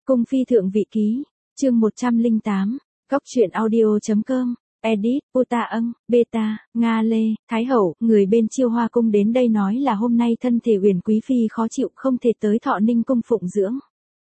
Cung phi thượng vị ký, chương 108, góc truyện audio.com, edit, Puta âng, beta, Nga Lê, Thái Hậu, người bên Chiêu Hoa Cung đến đây nói là hôm nay thân thể Uyển Quý Phi khó chịu không thể tới Thọ Ninh Cung phụng dưỡng.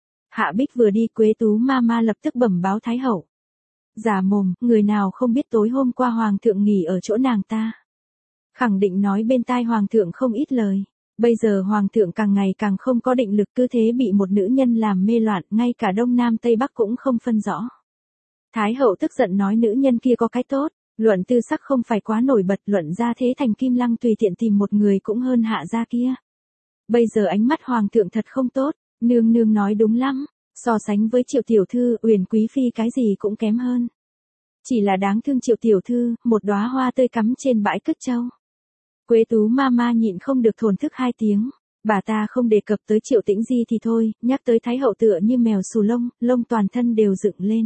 Hạ Bích vừa đi Quế Tú Mama lập tức bẩm báo Thái Hậu. Giả mồm, người nào không biết tối hôm qua Hoàng thượng nghỉ ở chỗ nàng ta. Khẳng định nói bên tai Hoàng thượng không ít lời. Bây giờ Hoàng thượng càng ngày càng không có định lực, cứ thế bị một nữ nhân làm mê loạn, ngay cả Đông Nam Tây Bắc cũng không phân rõ. Thái Hậu tức giận nói nữ nhân kia có cái tốt, luận tư sắc không phải quá nổi bật, luận ra thế thành Kim Lăng tùy tiện tìm một người cũng hơn hạ gia kia. Bây giờ ánh mắt Hoàng thượng thật không tốt, nương nương nói đúng lắm, so sánh với Triệu tiểu thư, Uyển Quý Phi cái gì cũng kém hơn. Chỉ là đáng thương Triệu tiểu thư, một đóa hoa tươi cắm trên bãi cất trâu. Quế Tú Mama nhịn không được thổn thức hai tiếng, bà ta không đề cập tới Triệu Tĩnh Di thì thôi, nhắc tới Thái Hậu tựa như mèo xù lông, lông toàn thân đều dựng lên.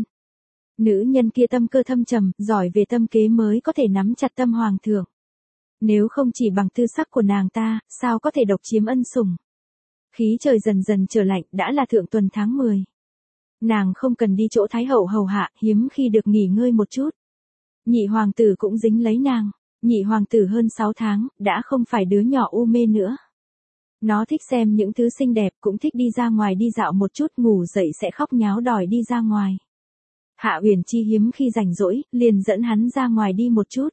Nữ nhân kia tâm cơ thâm trầm, giỏi về tâm kế mới có thể nắm chặt tâm Hoàng thượng. Nếu không chỉ bằng tư sắc của nàng ta, sao có thể độc chiếm ân sủng. Khí trời dần dần trở lạnh, đã là thượng tuần tháng 10. Nàng không cần đi chỗ Thái Hậu hầu hạ, hiếm khi được nghỉ ngơi một chút. Nhị hoàng tử cũng dính lấy nàng. Nhị hoàng tử hơn 6 tháng, đã không phải đứa nhỏ u mê nữa. Nó thích xem những thứ xinh đẹp, cũng thích đi ra ngoài đi dạo một chút, ngủ dậy sẽ khóc nháo đòi đi ra ngoài. Hạ Uyển Chi hiếm khi rảnh rỗi, liền dẫn hắn ra ngoài đi một chút.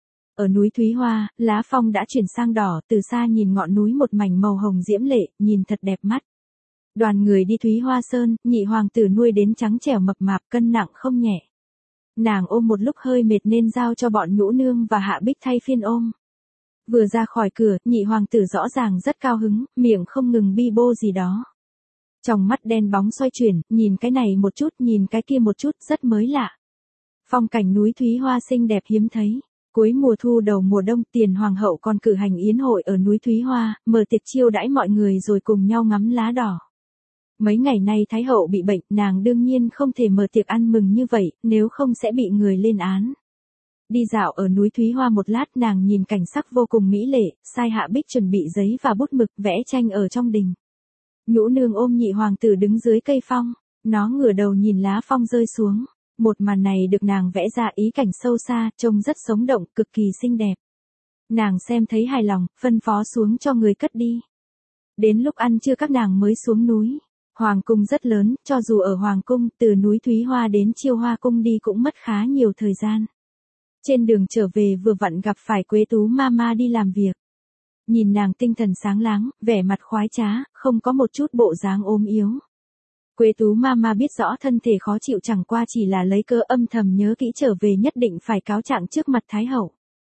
Ở núi Thúy Hoa, lá phong đã chuyển sang đỏ, từ xa nhìn ngọn núi một mảnh màu hồng diễm lệ, nhìn thật đẹp mắt. Đoàn người đi Thúy Hoa Sơn, nhị hoàng tử nuôi đến trắng trẻo mập mạp, cân nặng không nhẹ. Nàng ôm một lúc hơi mệt nên giao cho bọn Nhũ Nương và Hạ Bích thay phiên ôm. Vừa ra khỏi cửa, nhị hoàng tử rõ ràng rất cao hứng, miệng không ngừng bi bô gì đó. Trong mắt đen bóng xoay chuyển, nhìn cái này một chút, nhìn cái kia một chút, rất mới lạ. Phong cảnh núi Thúy Hoa xinh đẹp hiếm thấy. Cuối mùa thu đầu mùa đông, Tiền Hoàng hậu còn cử hành yến hội ở núi Thúy Hoa, mở tiệc chiêu đãi mọi người rồi cùng nhau ngắm lá đỏ. Mấy ngày nay Thái Hậu bị bệnh, nàng đương nhiên không thể mở tiệc ăn mừng như vậy, nếu không sẽ bị người lên án. Đi dạo ở núi Thúy Hoa một lát, nàng nhìn cảnh sắc vô cùng mỹ lệ, sai Hạ Bích chuẩn bị giấy và bút mực vẽ tranh ở trong đình. Nhũ Nương ôm nhị hoàng tử đứng dưới cây phong, nó ngửa đầu nhìn lá phong rơi xuống. Một màn này được nàng vẽ ra ý cảnh sâu xa, trông rất sống động, cực kỳ xinh đẹp. Nàng xem thấy hài lòng, phân phó xuống cho người cất đi. Đến lúc ăn trưa các nàng mới xuống núi. Hoàng cung rất lớn, cho dù ở Hoàng cung, từ núi Thúy Hoa đến Chiêu Hoa Cung đi cũng mất khá nhiều thời gian. Trên đường trở về vừa vặn gặp phải Quế Tú Mama đi làm việc. Nhìn nàng tinh thần sáng láng, vẻ mặt khoái trá, không có một chút bộ dáng ốm yếu. Quế Tú Mama biết rõ thân thể khó chịu chẳng qua chỉ là lấy cớ âm thầm nhớ kỹ trở về nhất định phải cáo trạng trước mặt Thái Hậu.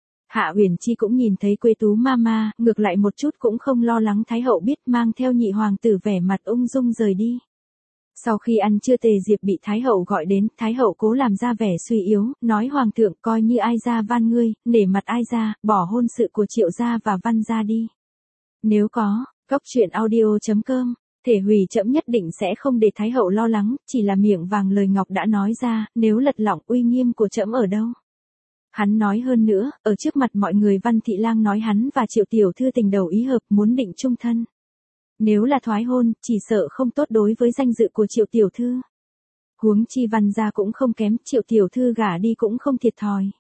Hạ Uyển Chi cũng nhìn thấy Quế Tú Mama, ngược lại một chút cũng không lo lắng Thái Hậu biết, mang theo nhị hoàng tử vẻ mặt ung dung rời đi. Sau khi ăn trưa Tề Diệp bị Thái Hậu gọi đến, Thái Hậu cố làm ra vẻ suy yếu, nói Hoàng thượng coi như ai gia van ngươi, nể mặt ai gia, bỏ hôn sự của Triệu gia và Văn gia đi. Nếu có, góc truyện audio.com, thể hủy trẫm nhất định sẽ không để Thái Hậu lo lắng, chỉ là miệng vàng lời ngọc đã nói ra, nếu lật lọng uy nghiêm của trẫm ở đâu. Hắn nói hơn nữa, ở trước mặt mọi người Văn Thị Lang nói hắn và Triệu tiểu thư tình đầu ý hợp, muốn định chung thân. Nếu là thoái hôn, chỉ sợ không tốt đối với danh dự của Triệu tiểu thư. Huống chi Văn gia cũng không kém, Triệu tiểu thư gả đi cũng không thiệt thòi.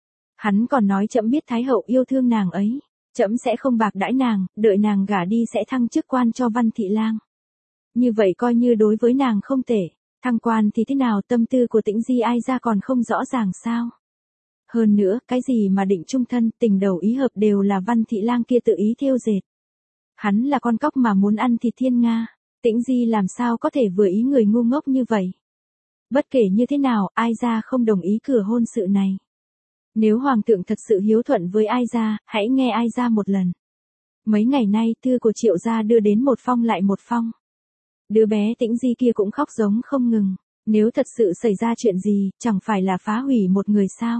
Hắn còn nói trẫm biết Thái Hậu yêu thương nàng ấy, trẫm sẽ không bạc đãi nàng, đợi nàng gả đi sẽ thăng chức quan cho Văn Thị Lang. Như vậy coi như đối với nàng không tệ, thăng quan thì thế nào, tâm tư của Tĩnh Di ai ra còn không rõ ràng sao? Hơn nữa, cái gì mà định chung thân, tình đầu ý hợp đều là Văn Thị Lang kia tự ý thêu dệt. Hắn là con cóc mà muốn ăn thịt thiên nga, Tĩnh Di làm sao có thể vừa ý người ngu ngốc như vậy. Bất kể như thế nào, ai ra không đồng ý cửa hôn sự này. Nếu Hoàng thượng thật sự hiếu thuận với ai ra, hãy nghe ai ra một lần. Mấy ngày nay, thư của Triệu gia đưa đến một phong lại một phong. Đứa bé Tĩnh Di kia cũng khóc giống không ngừng. Nếu thật sự xảy ra chuyện gì, chẳng phải là phá hủy một người sao?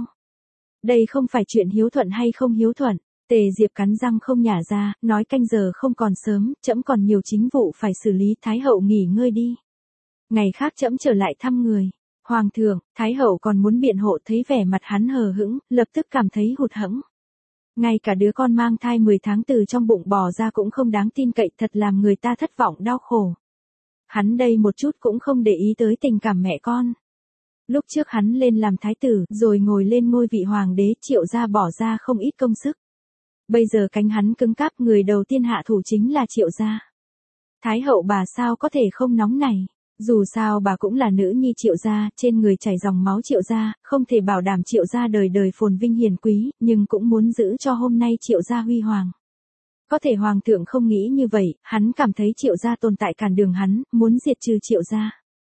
Đây không phải chuyện hiếu thuận hay không hiếu thuận. Tề Diệp cắn răng không nhả ra, nói canh giờ không còn sớm, trẫm còn nhiều chính vụ phải xử lý, Thái Hậu nghỉ ngơi đi. Ngày khác trẫm trở lại thăm người. Hoàng thượng, Thái Hậu còn muốn biện hộ, thấy vẻ mặt hắn hờ hững, lập tức cảm thấy hụt hẫng. Ngay cả đứa con mang thai 10 tháng từ trong bụng bò ra cũng không đáng tin cậy, thật làm người ta thất vọng đau khổ. Hắn đây một chút cũng không để ý tới tình cảm mẹ con. Lúc trước hắn lên làm thái tử, rồi ngồi lên ngôi vị hoàng đế, Triệu gia bỏ ra không ít công sức. Bây giờ cánh hắn cứng cáp, người đầu tiên hạ thủ chính là Triệu gia. Thái hậu bà sao có thể không nóng này. Dù sao bà cũng là nữ nhi Triệu gia, trên người chảy dòng máu Triệu gia, không thể bảo đảm Triệu gia đời đời phồn vinh hiền quý, nhưng cũng muốn giữ cho hôm nay Triệu gia huy hoàng. Có thể hoàng thượng không nghĩ như vậy, hắn cảm thấy Triệu gia tồn tại cản đường hắn, muốn diệt trừ Triệu gia.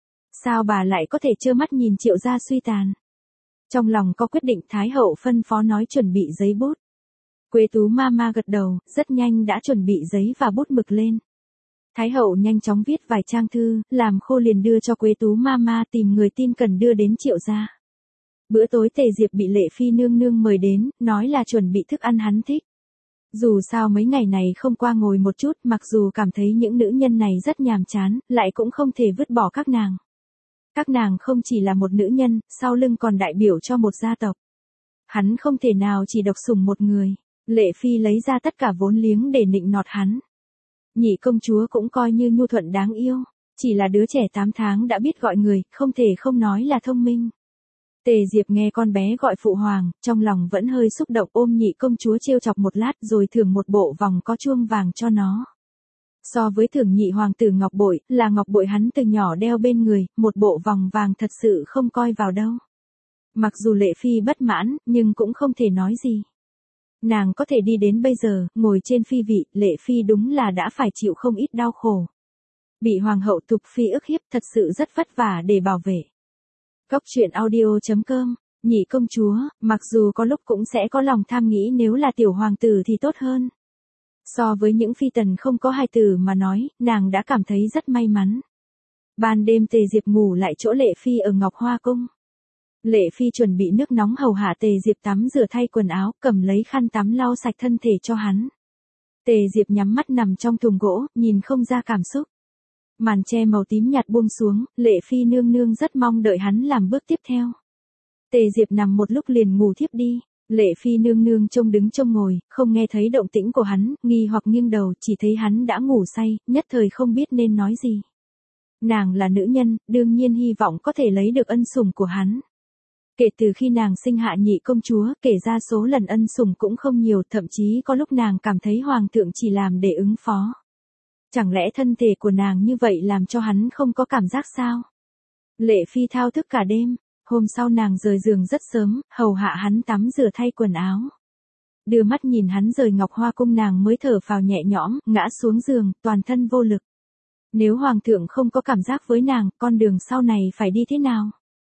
Sao bà lại có thể trơ mắt nhìn Triệu gia suy tàn? Trong lòng có quyết định, Thái hậu phân phó nói chuẩn bị giấy bút. Quế Tú Mama gật đầu, rất nhanh đã chuẩn bị giấy và bút mực lên. Thái hậu nhanh chóng viết vài trang thư, làm khô liền đưa cho Quế Tú Mama, tìm người tin cần đưa đến Triệu gia. Bữa tối Tề Diệp bị Lệ Phi nương nương mời đến, nói là chuẩn bị thức ăn hắn thích. Dù sao mấy ngày này không qua ngồi một chút, mặc dù cảm thấy những nữ nhân này rất nhàm chán, lại cũng không thể vứt bỏ các nàng. Các nàng không chỉ là một nữ nhân, sau lưng còn đại biểu cho một gia tộc. Hắn không thể nào chỉ độc sủng một người. Lệ Phi lấy ra tất cả vốn liếng để nịnh nọt hắn. Nhị công chúa cũng coi như nhu thuận đáng yêu, chỉ là đứa trẻ 8 tháng đã biết gọi người, không thể không nói là thông minh. Tề Diệp nghe con bé gọi phụ hoàng, trong lòng vẫn hơi xúc động, ôm nhị công chúa trêu chọc một lát rồi thưởng một bộ vòng có chuông vàng cho nó. So với thưởng nhị hoàng tử ngọc bội, là ngọc bội hắn từ nhỏ đeo bên người, một bộ vòng vàng thật sự không coi vào đâu. Mặc dù Lệ Phi bất mãn, nhưng cũng không thể nói gì. Nàng có thể đi đến bây giờ, ngồi trên phi vị, Lệ Phi đúng là đã phải chịu không ít đau khổ. Bị hoàng hậu Tục Phi ức hiếp thật sự rất vất vả để bảo vệ. Góc truyện audio.com, nhị công chúa, mặc dù có lúc cũng sẽ có lòng tham nghĩ nếu là tiểu hoàng tử thì tốt hơn. So với những phi tần không có hài tử mà nói, nàng đã cảm thấy rất may mắn. Ban đêm Tề Diệp ngủ lại chỗ Lệ Phi ở Ngọc Hoa Cung. Lệ Phi chuẩn bị nước nóng hầu hạ Tề Diệp tắm rửa thay quần áo, cầm lấy khăn tắm lau sạch thân thể cho hắn. Tề Diệp nhắm mắt nằm trong thùng gỗ, nhìn không ra cảm xúc. Màn che màu tím nhạt buông xuống, Lệ Phi nương nương rất mong đợi hắn làm bước tiếp theo. Tề Diệp nằm một lúc liền ngủ thiếp đi. Lệ Phi nương nương trông đứng trông ngồi, không nghe thấy động tĩnh của hắn, nghi hoặc nghiêng đầu, chỉ thấy hắn đã ngủ say, nhất thời không biết nên nói gì. Nàng là nữ nhân, đương nhiên hy vọng có thể lấy được ân sủng của hắn. Kể từ khi nàng sinh hạ nhị công chúa, kể ra số lần ân sủng cũng không nhiều, thậm chí có lúc nàng cảm thấy hoàng thượng chỉ làm để ứng phó. Chẳng lẽ thân thể của nàng như vậy làm cho hắn không có cảm giác sao? Lệ Phi thao thức cả đêm, hôm sau nàng rời giường rất sớm, hầu hạ hắn tắm rửa thay quần áo. Đưa mắt nhìn hắn rời Ngọc Hoa Cung nàng mới thở phào nhẹ nhõm, ngã xuống giường, toàn thân vô lực. Nếu hoàng thượng không có cảm giác với nàng, con đường sau này phải đi thế nào?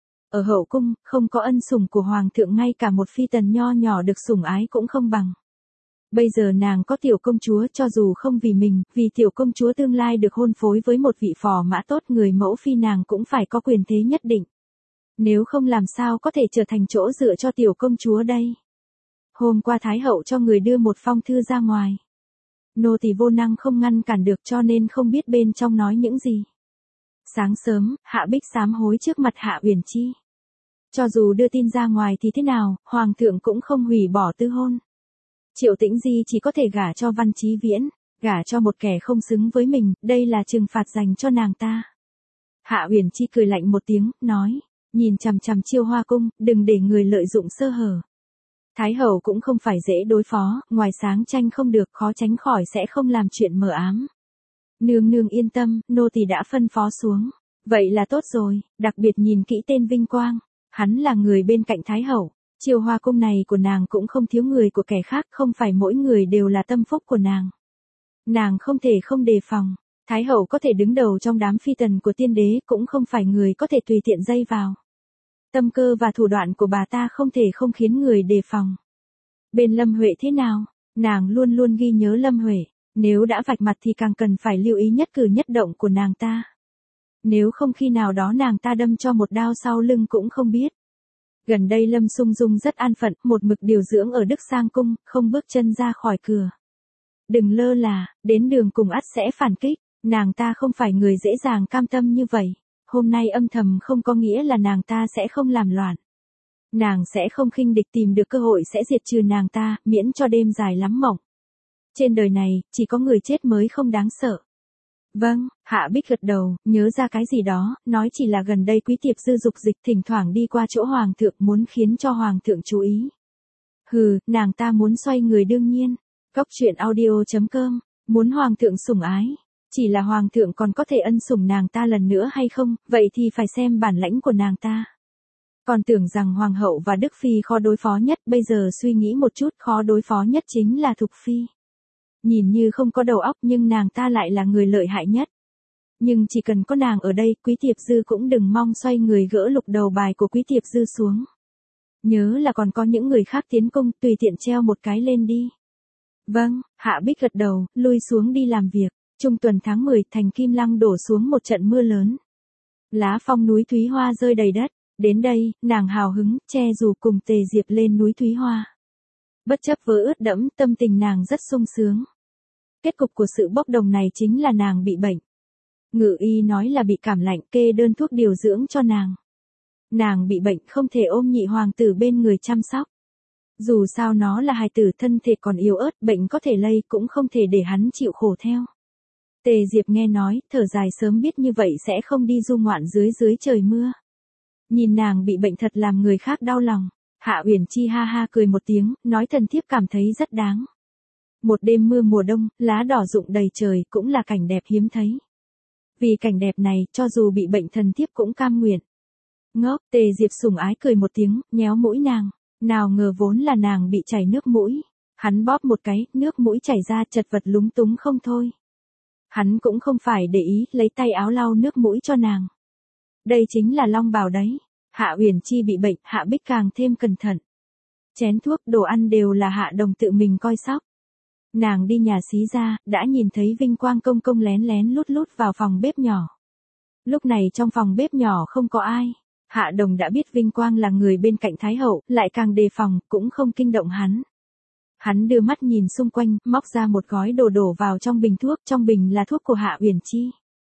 Ở hậu cung, không có ân sủng của hoàng thượng, ngay cả một phi tần nho nhỏ được sủng ái cũng không bằng. Bây giờ nàng có tiểu công chúa, cho dù không vì mình, vì tiểu công chúa tương lai được hôn phối với một vị phò mã tốt, người mẫu phi nàng cũng phải có quyền thế nhất định. Nếu không làm sao có thể trở thành chỗ dựa cho tiểu công chúa đây. Hôm qua Thái hậu cho người đưa một phong thư ra ngoài. Nô tỳ vô năng không ngăn cản được, cho nên không biết bên trong nói những gì. Sáng sớm, Hạ Bích sám hối trước mặt Hạ Uyển Chi. Cho dù đưa tin ra ngoài thì thế nào, hoàng thượng cũng không hủy bỏ tư hôn. Triệu Tĩnh Di chỉ có thể gả cho Văn Chí Viễn, gả cho một kẻ không xứng với mình, đây là trừng phạt dành cho nàng ta. Hạ Uyển Chi cười lạnh một tiếng, nói, nhìn chằm chằm Chiêu Hoa Cung, đừng để người lợi dụng sơ hở. Thái hậu cũng không phải dễ đối phó, ngoài sáng tranh không được, khó tránh khỏi sẽ không làm chuyện mờ ám. Nương nương yên tâm, nô tỳ đã phân phó xuống. Vậy là tốt rồi, đặc biệt nhìn kỹ tên Vinh Quang, hắn là người bên cạnh Thái hậu. Chiêu Hoa Cung này của nàng cũng không thiếu người của kẻ khác, không phải mỗi người đều là tâm phúc của nàng. Nàng không thể không đề phòng. Thái hậu có thể đứng đầu trong đám phi tần của tiên đế, cũng không phải người có thể tùy tiện dây vào. Tâm cơ và thủ đoạn của bà ta không thể không khiến người đề phòng. Bên Lâm Huệ thế nào? Nàng luôn luôn ghi nhớ Lâm Huệ. Nếu đã vạch mặt thì càng cần phải lưu ý nhất cử nhất động của nàng ta. Nếu không khi nào đó nàng ta đâm cho một đao sau lưng cũng không biết. Gần đây Lâm Sung Dung rất an phận, một mực điều dưỡng ở Đức Sang Cung, không bước chân ra khỏi cửa. Đừng lơ là, đến đường cùng ắt sẽ phản kích, nàng ta không phải người dễ dàng cam tâm như vậy. Hôm nay âm thầm không có nghĩa là nàng ta sẽ không làm loạn. Nàng sẽ không khinh địch, tìm được cơ hội sẽ diệt trừ nàng ta, miễn cho đêm dài lắm mộng. Trên đời này, chỉ có người chết mới không đáng sợ. Vâng, Hạ Bích gật đầu, nhớ ra cái gì đó, nói chỉ là gần đây Quý Tiệp Dư dục dịch thỉnh thoảng đi qua chỗ Hoàng thượng muốn khiến cho Hoàng thượng chú ý. Hừ, nàng ta muốn xoay người đương nhiên. Góc truyện audio.com, muốn Hoàng thượng sủng ái. Chỉ là Hoàng thượng còn có thể ân sủng nàng ta lần nữa hay không, vậy thì phải xem bản lãnh của nàng ta. Còn tưởng rằng Hoàng hậu và Đức Phi khó đối phó nhất, bây giờ suy nghĩ một chút, khó đối phó nhất chính là Thục Phi. Nhìn như không có đầu óc nhưng nàng ta lại là người lợi hại nhất. Nhưng chỉ cần có nàng ở đây, Quý Tiệp Dư cũng đừng mong xoay người gỡ lục đầu bài của Quý Tiệp Dư xuống. Nhớ là còn có những người khác tiến công, tùy tiện treo một cái lên đi. Vâng, Hạ Bích gật đầu, lui xuống đi làm việc. Trung tuần tháng 10, thành Kim Lăng đổ xuống một trận mưa lớn. Lá phong núi Thúy Hoa rơi đầy đất. Đến đây, nàng hào hứng, che dù cùng Tề Diệp lên núi Thúy Hoa. Bất chấp vỡ ướt đẫm, tâm tình nàng rất sung sướng. Kết cục của sự bốc đồng này chính là nàng bị bệnh. Ngự y nói là bị cảm lạnh, kê đơn thuốc điều dưỡng cho nàng. Nàng bị bệnh không thể ôm nhị hoàng tử bên người chăm sóc. Dù sao nó là hài tử thân thể còn yếu ớt, bệnh có thể lây cũng không thể để hắn chịu khổ theo. Tề Diệp nghe nói, thở dài sớm biết như vậy sẽ không đi du ngoạn dưới trời mưa. Nhìn nàng bị bệnh thật làm người khác đau lòng. Hạ Uyển Chi ha ha cười một tiếng, nói thần thiếp cảm thấy rất đáng. Một đêm mưa mùa đông, lá đỏ rụng đầy trời cũng là cảnh đẹp hiếm thấy. Vì cảnh đẹp này, cho dù bị bệnh thần thiếp cũng cam nguyện. Ngốc, Tề Diệp sủng ái cười một tiếng, nhéo mũi nàng. Nào ngờ vốn là nàng bị chảy nước mũi. Hắn bóp một cái, nước mũi chảy ra chật vật lúng túng không thôi. Hắn cũng không phải để ý, lấy tay áo lau nước mũi cho nàng. Đây chính là long bào đấy. Hạ Uyển Chi bị bệnh, Hạ Bích càng thêm cẩn thận. Chén thuốc, đồ ăn đều là Hạ Đồng tự mình coi sóc. Nàng đi nhà xí ra, đã nhìn thấy Vinh Quang công công lén lén lút lút vào phòng bếp nhỏ. Lúc này trong phòng bếp nhỏ không có ai. Hạ Đồng đã biết Vinh Quang là người bên cạnh Thái hậu, lại càng đề phòng, cũng không kinh động hắn. Hắn đưa mắt nhìn xung quanh, móc ra một gói đồ đổ vào trong bình thuốc, trong bình là thuốc của Hạ Uyển Chi.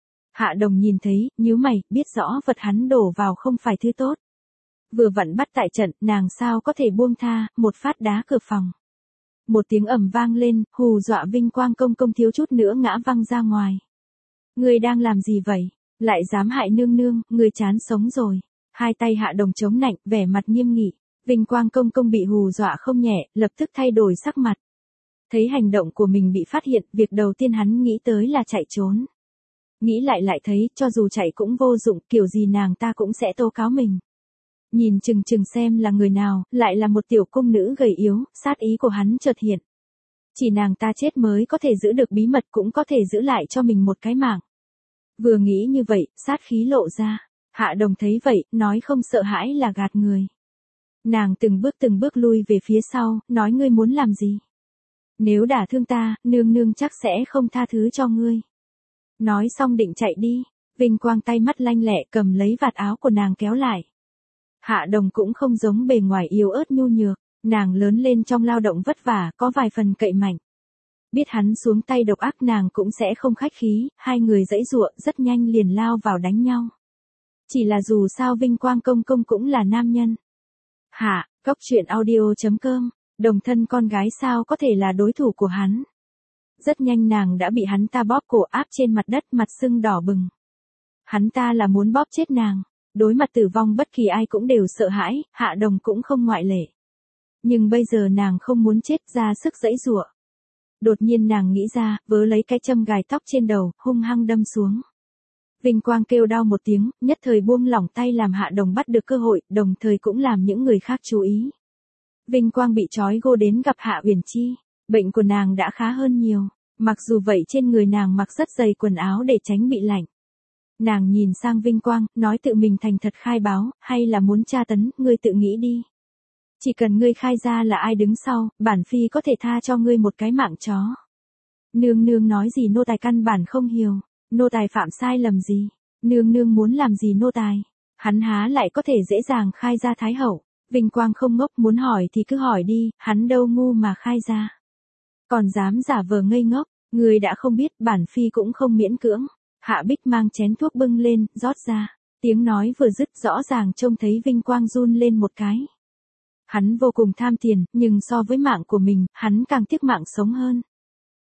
Hạ Đồng nhìn thấy, nhíu mày, biết rõ vật hắn đổ vào không phải thứ tốt. Vừa vặn bắt tại trận, nàng sao có thể buông tha, một phát đá cửa phòng. Một tiếng ầm vang lên, hù dọa Vinh Quang công công thiếu chút nữa ngã văng ra ngoài. Ngươi đang làm gì vậy? Lại dám hại nương nương, ngươi chán sống rồi. Hai tay Hạ Đồng chống nạnh, vẻ mặt nghiêm nghị. Vinh Quang công công bị hù dọa không nhẹ, lập tức thay đổi sắc mặt. Thấy hành động của mình bị phát hiện, việc đầu tiên hắn nghĩ tới là chạy trốn. Nghĩ lại thấy, cho dù chạy cũng vô dụng, kiểu gì nàng ta cũng sẽ tố cáo mình. Nhìn chừng chừng xem là người nào, lại là một tiểu cung nữ gầy yếu, sát ý của hắn chợt hiện. Chỉ nàng ta chết mới có thể giữ được bí mật, cũng có thể giữ lại cho mình một cái mạng. Vừa nghĩ như vậy, sát khí lộ ra. Hạ Đồng thấy vậy, nói không sợ hãi là gạt người. Nàng từng bước lui về phía sau, nói ngươi muốn làm gì? Nếu đả thương ta, nương nương chắc sẽ không tha thứ cho ngươi. Nói xong định chạy đi, Vinh Quang tay mắt lanh lẹ cầm lấy vạt áo của nàng kéo lại. Hạ Đồng cũng không giống bề ngoài yếu ớt nhu nhược, nàng lớn lên trong lao động vất vả, có vài phần cậy mạnh. Biết hắn xuống tay độc ác nàng cũng sẽ không khách khí, hai người giãy giụa rất nhanh liền lao vào đánh nhau. Chỉ là dù sao Vinh Quang công công cũng là nam nhân. Hạ, góc truyện audio.com, đồng thân con gái sao có thể là đối thủ của hắn. Rất nhanh nàng đã bị hắn ta bóp cổ áp trên mặt đất, mặt sưng đỏ bừng. Hắn ta là muốn bóp chết nàng. Đối mặt tử vong bất kỳ ai cũng đều sợ hãi, Hạ Đồng cũng không ngoại lệ. Nhưng bây giờ nàng không muốn chết, ra sức giãy giụa. Đột nhiên nàng nghĩ ra, vớ lấy cái châm gài tóc trên đầu, hung hăng đâm xuống. Vinh Quang kêu đau một tiếng, nhất thời buông lỏng tay làm Hạ Đồng bắt được cơ hội, đồng thời cũng làm những người khác chú ý. Vinh Quang bị trói gô đến gặp Hạ Uyển Chi, bệnh của nàng đã khá hơn nhiều, mặc dù vậy trên người nàng mặc rất dày quần áo để tránh bị lạnh. Nàng nhìn sang Vinh Quang, nói tự mình thành thật khai báo, hay là muốn tra tấn, ngươi tự nghĩ đi. Chỉ cần ngươi khai ra là ai đứng sau, bản phi có thể tha cho ngươi một cái mạng chó. Nương nương nói gì nô tài căn bản không hiểu, nô tài phạm sai lầm gì, nương nương muốn làm gì nô tài. Hắn há lại có thể dễ dàng khai ra Thái hậu. Vinh Quang không ngốc, muốn hỏi thì cứ hỏi đi, hắn đâu ngu mà khai ra. Còn dám giả vờ ngây ngốc, người đã không biết, bản phi cũng không miễn cưỡng. Hạ Bích mang chén thuốc bưng lên, rót ra. Tiếng nói vừa dứt rõ ràng trông thấy Vinh Quang run lên một cái. Hắn vô cùng tham tiền, nhưng so với mạng của mình, hắn càng tiếc mạng sống hơn.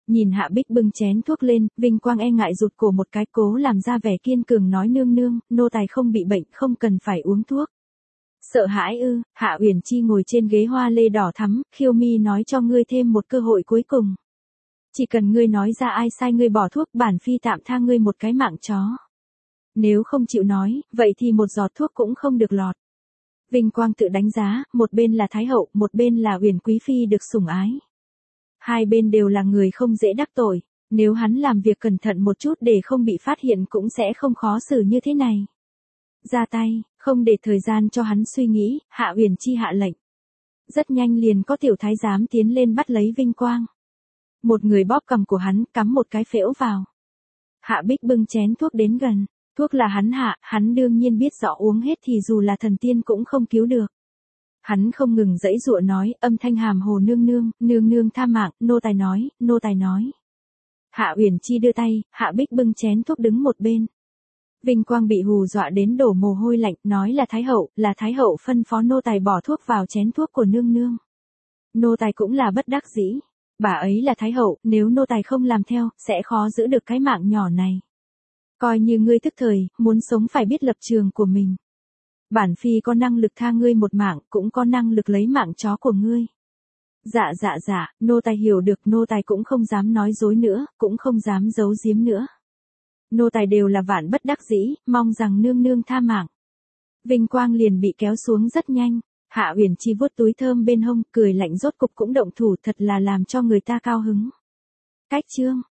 Nhìn Hạ Bích bưng chén thuốc lên, vinh quang e ngại rụt cổ một cái, cố làm ra vẻ kiên cường nói nương nương, nô tài không bị bệnh, không cần phải uống thuốc. Sợ hãi ư? Hạ Uyển Chi ngồi trên ghế hoa lê đỏ thắm, Khiêu Mi nói cho ngươi thêm một cơ hội cuối cùng. Chỉ cần ngươi nói ra ai sai ngươi bỏ thuốc, bản phi tạm tha ngươi một cái mạng chó. Nếu không chịu nói, vậy thì một giọt thuốc cũng không được lọt. Vinh quang tự đánh giá, một bên là Thái hậu, một bên là Uyển quý phi được sủng ái. Hai bên đều là người không dễ đắc tội, nếu hắn làm việc cẩn thận một chút để không bị phát hiện cũng sẽ không khó xử như thế này. Ra tay, không để thời gian cho hắn suy nghĩ, Hạ Uyển Chi hạ lệnh. Rất nhanh liền có tiểu thái giám tiến lên bắt lấy Vinh quang. Một người bóp cằm của hắn, cắm một cái phễu vào. Hạ Bích bưng chén thuốc đến gần, thuốc là hắn hạ, hắn đương nhiên biết rõ uống hết thì dù là thần tiên cũng không cứu được. Hắn không ngừng giãy giụa nói, âm thanh hàm hồ nương nương tha mạng, nô tài nói. Hạ Uyển Chi đưa tay, Hạ Bích bưng chén thuốc đứng một bên. Vinh quang bị hù dọa đến đổ mồ hôi lạnh, nói là Thái hậu phân phó nô tài bỏ thuốc vào chén thuốc của nương. Nô tài cũng là bất đắc dĩ. Bà ấy là Thái hậu, nếu nô tài không làm theo, sẽ khó giữ được cái mạng nhỏ này. Coi như ngươi tức thời, muốn sống phải biết lập trường của mình. Bản phi có năng lực tha ngươi một mạng, cũng có năng lực lấy mạng chó của ngươi. Dạ, nô tài hiểu được, nô tài cũng không dám nói dối nữa, cũng không dám giấu giếm nữa. Nô tài đều là vạn bất đắc dĩ, mong rằng nương tha mạng. Vinh quang liền bị kéo xuống rất nhanh, Hạ Uyển Chi vuốt túi thơm bên hông, cười lạnh rốt cục cũng động thủ, thật là làm cho người ta cao hứng. Cách chương